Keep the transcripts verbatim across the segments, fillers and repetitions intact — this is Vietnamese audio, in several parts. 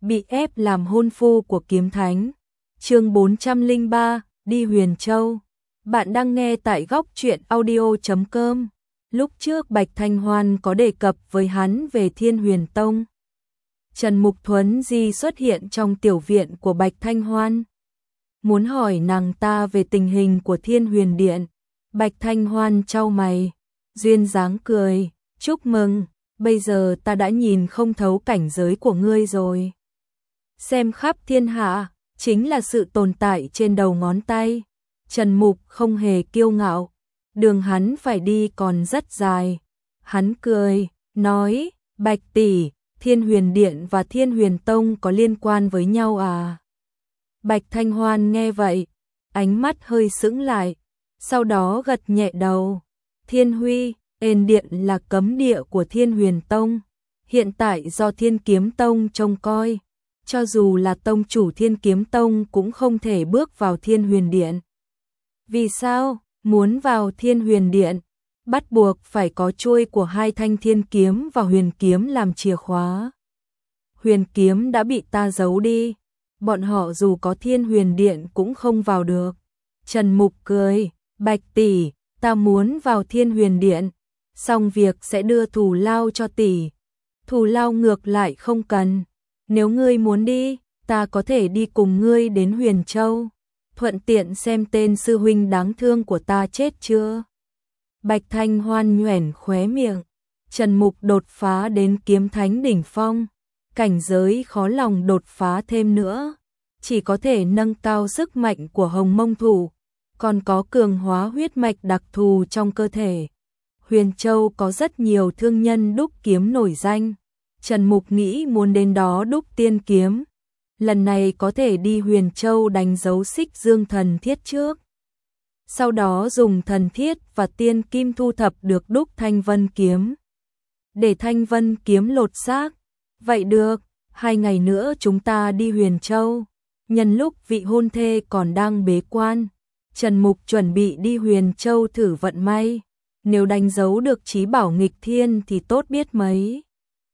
bị ép làm hôn phu của Kiếm Thánh. Chương bốn trăm lẻ ba, đi Huyền Châu. Bạn đang nghe tại góc truyện audio chấm com. Lúc trước Bạch Thanh Hoan có đề cập với hắn về Thiên Huyền Tông. Trần Mục Thuấn Di xuất hiện trong tiểu viện của Bạch Thanh Hoan, muốn hỏi nàng ta về tình hình của Thiên Huyền Điện. Bạch Thanh Hoan chau mày, duyên dáng cười, chúc mừng, bây giờ ta đã nhìn không thấu cảnh giới của ngươi rồi. Xem khắp thiên hạ, chính là sự tồn tại trên đầu ngón tay. Trần Mục không hề kiêu ngạo, đường hắn phải đi còn rất dài. Hắn cười, nói, Bạch tỷ, Thiên Huyền Điện và Thiên Huyền Tông có liên quan với nhau à? Bạch Thanh Hoan nghe vậy, ánh mắt hơi sững lại, sau đó gật nhẹ đầu. Thiên Huy, Ên Điện là cấm địa của Thiên Huyền Tông, hiện tại do Thiên Kiếm Tông trông coi. Cho dù là tông chủ Thiên Kiếm Tông cũng không thể bước vào Thiên Huyền Điện. Vì sao? Muốn vào Thiên Huyền Điện, bắt buộc phải có chuôi của hai thanh thiên kiếm và huyền kiếm làm chìa khóa. Huyền kiếm đã bị ta giấu đi, bọn họ dù có Thiên Huyền Điện cũng không vào được. Trần Mục cười, Bạch tỷ, ta muốn vào Thiên Huyền Điện, xong việc sẽ đưa thù lao cho tỷ. Thù lao ngược lại không cần, nếu ngươi muốn đi, ta có thể đi cùng ngươi đến Huyền Châu, thuận tiện xem tên sư huynh đáng thương của ta chết chưa. Bạch Thanh Hoan nhoẻn khóe miệng. Trần Mục đột phá đến kiếm thánh đỉnh phong, cảnh giới khó lòng đột phá thêm nữa, chỉ có thể nâng cao sức mạnh của Hồng Mông Thủ, còn có cường hóa huyết mạch đặc thù trong cơ thể. Huyền Châu có rất nhiều thương nhân đúc kiếm nổi danh, Trần Mục nghĩ muốn đến đó đúc tiên kiếm, lần này có thể đi Huyền Châu đánh dấu Xích Dương thần thiết trước, sau đó dùng thần thiết và tiên kim thu thập được đúc Thanh Vân kiếm, để Thanh Vân kiếm lột xác. Vậy được, hai ngày nữa chúng ta đi Huyền Châu. Nhân lúc vị hôn thê còn đang bế quan, Trần Mục chuẩn bị đi Huyền Châu thử vận may, nếu đánh dấu được chí bảo nghịch thiên thì tốt biết mấy.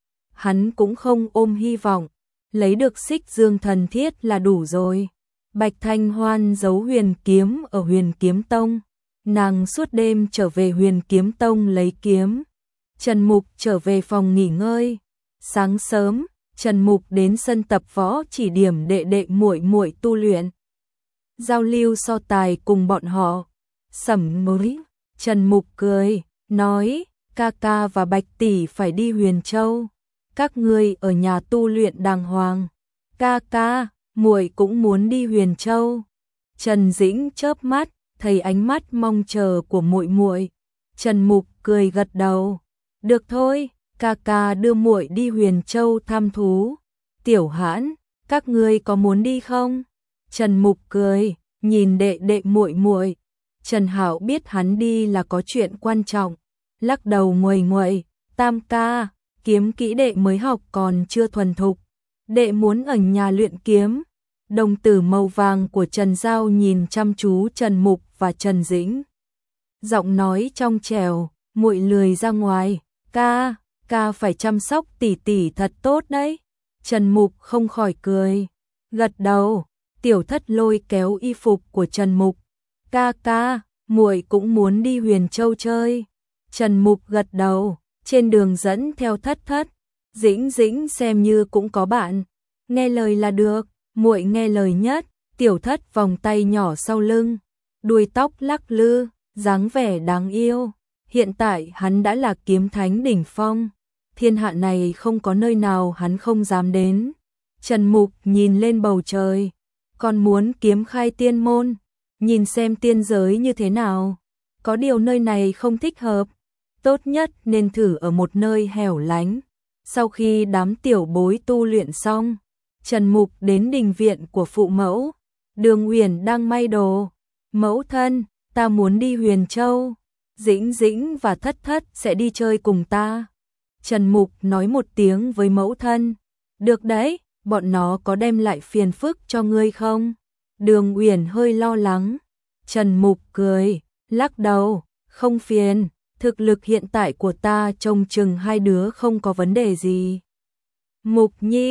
Hắn cũng không ôm hy vọng, lấy được Xích Dương thần thiết là đủ rồi. Bạch Thanh Hoan giấu huyền kiếm ở Huyền Kiếm Tông, nàng suốt đêm trở về Huyền Kiếm Tông lấy kiếm. Trần Mục trở về phòng nghỉ ngơi. Sáng sớm, Trần Mục đến sân tập võ chỉ điểm đệ đệ muội muội tu luyện, giao lưu so tài cùng bọn họ. Sẩm mới, Trần Mục cười, nói, ca ca và Bạch tỷ phải đi Huyền Châu, các ngươi ở nhà tu luyện đàng hoàng. Ca ca, muội cũng muốn đi Huyền Châu. Trần Dĩnh chớp mắt, thấy ánh mắt mong chờ của muội muội. Trần Mục cười gật đầu, được thôi, ca ca đưa muội đi Huyền Châu thăm thú. Tiểu Hãn, các ngươi có muốn đi không? Trần Mục cười, nhìn đệ đệ muội muội. Trần Hạo biết hắn đi là có chuyện quan trọng, lắc đầu nguầy nguậy, tam ca, kiếm kỹ đệ mới học còn chưa thuần thục, đệ muốn ở nhà luyện kiếm. Đồng tử màu vàng của Trần Giao nhìn chăm chú Trần Mục và Trần Dĩnh, giọng nói trong trẻo, muội lười ra ngoài, ca, ca phải chăm sóc tỷ tỷ thật tốt đấy. Trần Mục không khỏi cười, gật đầu. Tiểu Thất lôi kéo y phục của Trần Mục, ca ca, muội cũng muốn đi Huyền Châu chơi. Trần Mục gật đầu, trên đường dẫn theo Thất Thất, Dĩnh Dĩnh xem như cũng có bạn, nghe lời là được, muội nghe lời nhất. Tiểu Thất vòng tay nhỏ sau lưng, đuôi tóc lắc lư, dáng vẻ đáng yêu. Hiện tại hắn đã là kiếm thánh đỉnh phong, thiên hạ này không có nơi nào hắn không dám đến. Trần Mục nhìn lên bầu trời, còn muốn kiếm khai tiên môn, nhìn xem tiên giới như thế nào. Có điều nơi này không thích hợp, tốt nhất nên thử ở một nơi hẻo lánh. Sau khi đám tiểu bối tu luyện xong, Trần Mục đến đình viện của phụ mẫu. Đường Uyển đang may đồ. Mẫu thân, ta muốn đi Huyền Châu, Dĩnh Dĩnh và Thất Thất sẽ đi chơi cùng ta. Trần Mục nói một tiếng với mẫu thân, được đấy, bọn nó có đem lại phiền phức cho ngươi không? Đường Uyển hơi lo lắng. Trần Mục cười, lắc đầu, không phiền, thực lực hiện tại của ta trông chừng hai đứa không có vấn đề gì. Mục Nhi,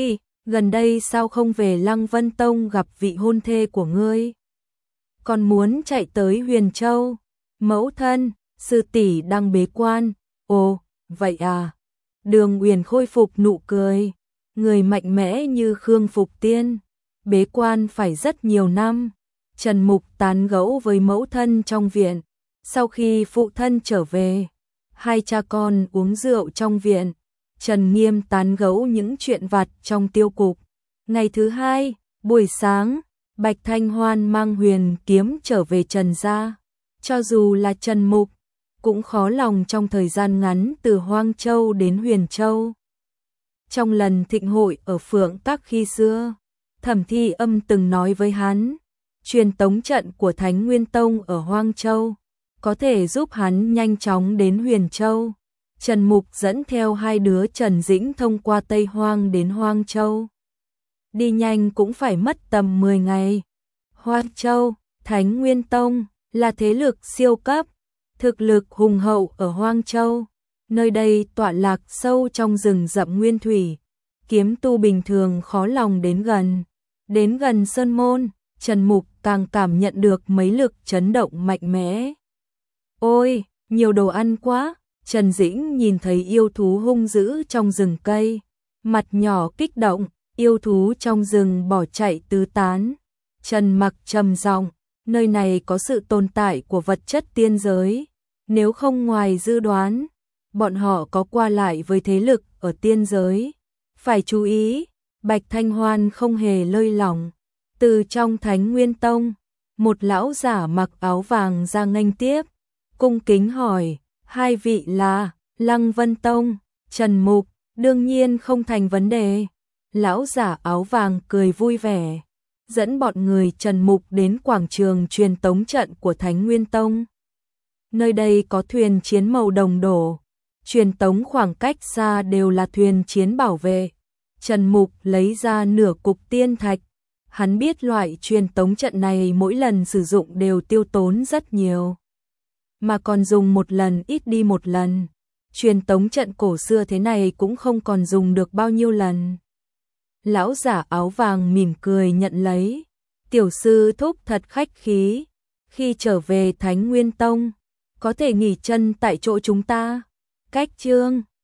gần đây sao không về Lăng Vân Tông gặp vị hôn thê của ngươi? Còn muốn chạy tới Huyền Châu? Mẫu thân, sư tỷ đang bế quan. Ồ, vậy à? Đường Uyển khôi phục nụ cười, người mạnh mẽ như Khương Phục Tiên, bế quan phải rất nhiều năm. Trần Mục tán gẫu với mẫu thân trong viện, sau khi phụ thân trở về, hai cha con uống rượu trong viện, Trần Nghiêm tán gẫu những chuyện vặt trong tiêu cục. Ngày thứ hai, buổi sáng, Bạch Thanh Hoan mang huyền kiếm trở về Trần gia. Cho dù là Trần Mục, cũng khó lòng trong thời gian ngắn từ Hoang Châu đến Huyền Châu. Trong lần thịnh hội ở Phượng Các khi xưa, Thẩm Thi Âm từng nói với hắn, truyền tống trận của Thánh Nguyên Tông ở Hoang Châu có thể giúp hắn nhanh chóng đến Huyền Châu. Trần Mục dẫn theo hai đứa Trần Dĩnh thông qua Tây Hoang đến Hoang Châu. Đi nhanh cũng phải mất tầm mười ngày. Hoang Châu, Thánh Nguyên Tông là thế lực siêu cấp, thực lực hùng hậu ở Hoang Châu. Nơi đây tọa lạc sâu trong rừng rậm nguyên thủy, kiếm tu bình thường khó lòng đến gần. Đến gần sơn môn, Trần Mục càng cảm nhận được mấy lực chấn động mạnh mẽ. Ôi, nhiều đồ ăn quá! Trần Dĩnh nhìn thấy yêu thú hung dữ trong rừng cây, mặt nhỏ kích động, yêu thú trong rừng bỏ chạy tứ tán. Trần Mặc trầm giọng, nơi này có sự tồn tại của vật chất tiên giới, nếu không ngoài dự đoán, bọn họ có qua lại với thế lực ở tiên giới. Phải chú ý, Bạch Thanh Hoan không hề lơi lỏng. Từ trong Thánh Nguyên Tông, một lão giả mặc áo vàng ra nghênh tiếp, cung kính hỏi, hai vị là Lăng Vân Tông, Trần Mục, đương nhiên không thành vấn đề. Lão giả áo vàng cười vui vẻ, dẫn bọn người Trần Mục đến quảng trường truyền tống trận của Thánh Nguyên Tông. Nơi đây có thuyền chiến màu đồng đổ, truyền tống khoảng cách xa đều là thuyền chiến bảo vệ. Trần Mục lấy ra nửa cục tiên thạch, hắn biết loại truyền tống trận này mỗi lần sử dụng đều tiêu tốn rất nhiều, mà còn dùng một lần ít đi một lần. Truyền tống trận cổ xưa thế này cũng không còn dùng được bao nhiêu lần. Lão giả áo vàng mỉm cười nhận lấy. Tiểu sư thúc thật khách khí, khi trở về Thánh Nguyên Tông, có thể nghỉ chân tại chỗ chúng ta. Cách chương